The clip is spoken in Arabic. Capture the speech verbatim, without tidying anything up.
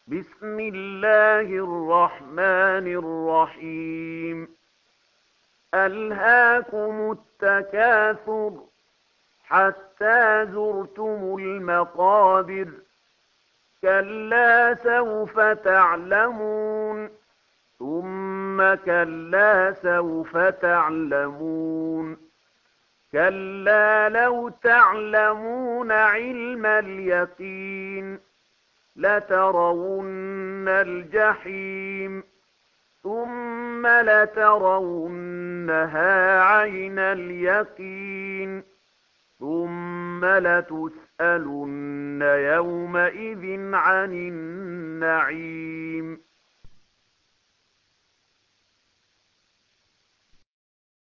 بسم الله الرحمن الرحيم. ألهاكم التكاثر حتى زرتم المقابر. كلا سوف تعلمون ثم كلا سوف تعلمون كلا لو تعلمون علم اليقين لترون الجحيم ثم لترونها عين اليقين ثم لتسألن يومئذ عن النعيم